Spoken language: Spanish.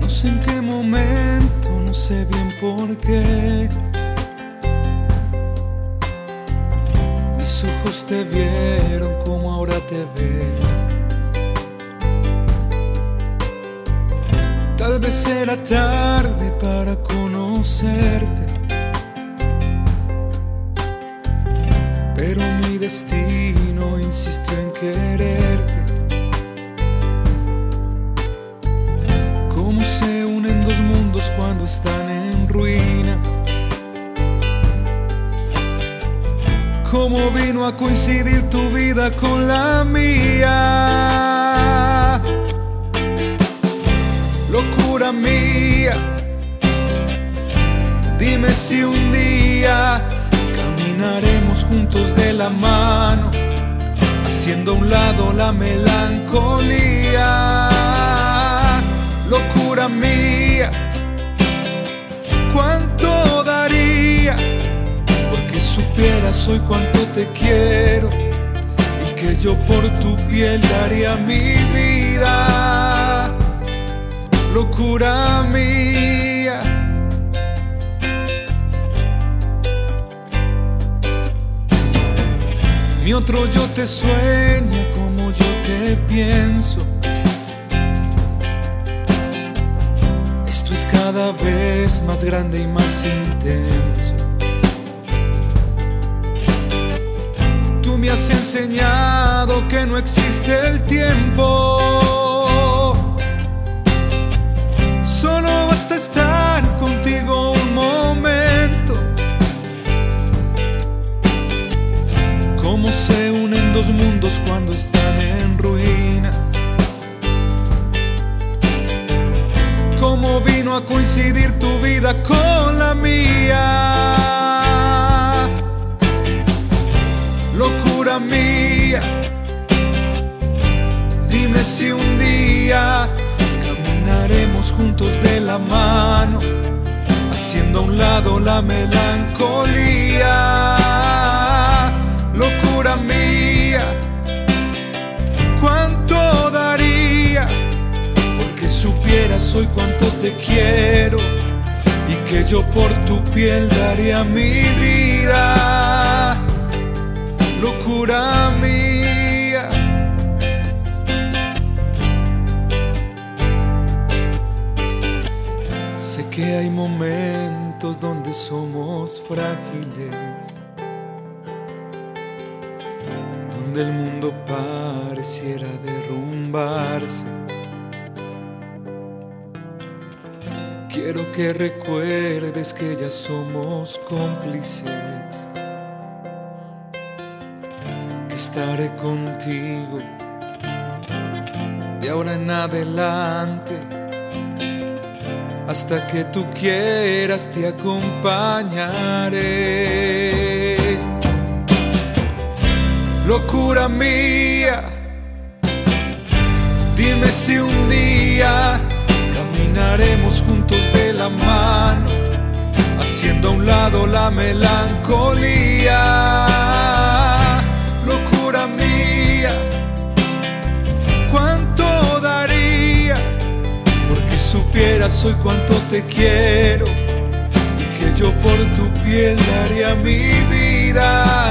No sé en qué momento, no sé bien por qué, mis ojos te vieron como ahora te ven. Tal vez era tarde para conocerte, pero mi destino insistió en quererte. Cómo se unen dos mundos cuando están en ruinas, cómo vino a coincidir tu vida con la mía. Locura mía, dime si un día caminaremos juntos de la mano, haciendo a un lado la melancolía. Locura mía, cuánto daría porque supieras hoy cuánto te quiero y que yo por tu piel daría mi vida. Locura mía. Mi otro yo te sueña como yo te pienso. Esto es cada vez más grande y más intenso. Tú me has enseñado que no existe el tiempo. Solo basta estar contigo un momento. Cómo se unen dos mundos cuando están en ruinas. Cómo vino a coincidir tu vida con la mía. Locura mía, dime si un día caminaremos juntos de la mano, haciendo a un lado la melancolía. Locura mía, cuánto daría porque supieras hoy cuánto te quiero y que yo por tu piel daría mi vida. Locura mía. Sé que hay momentos donde somos frágiles, donde el mundo pareciera derrumbarse. Quiero que recuerdes que ya somos cómplices, que estaré contigo de ahora en adelante. Hasta que tú quieras te acompañaré. Locura mía, dime si un día caminaremos juntos de la mano, haciendo a un lado la melancolía. Locura mía, cuánto daría porque supieras hoy cuánto te quiero y que yo por tu piel daría mi vida.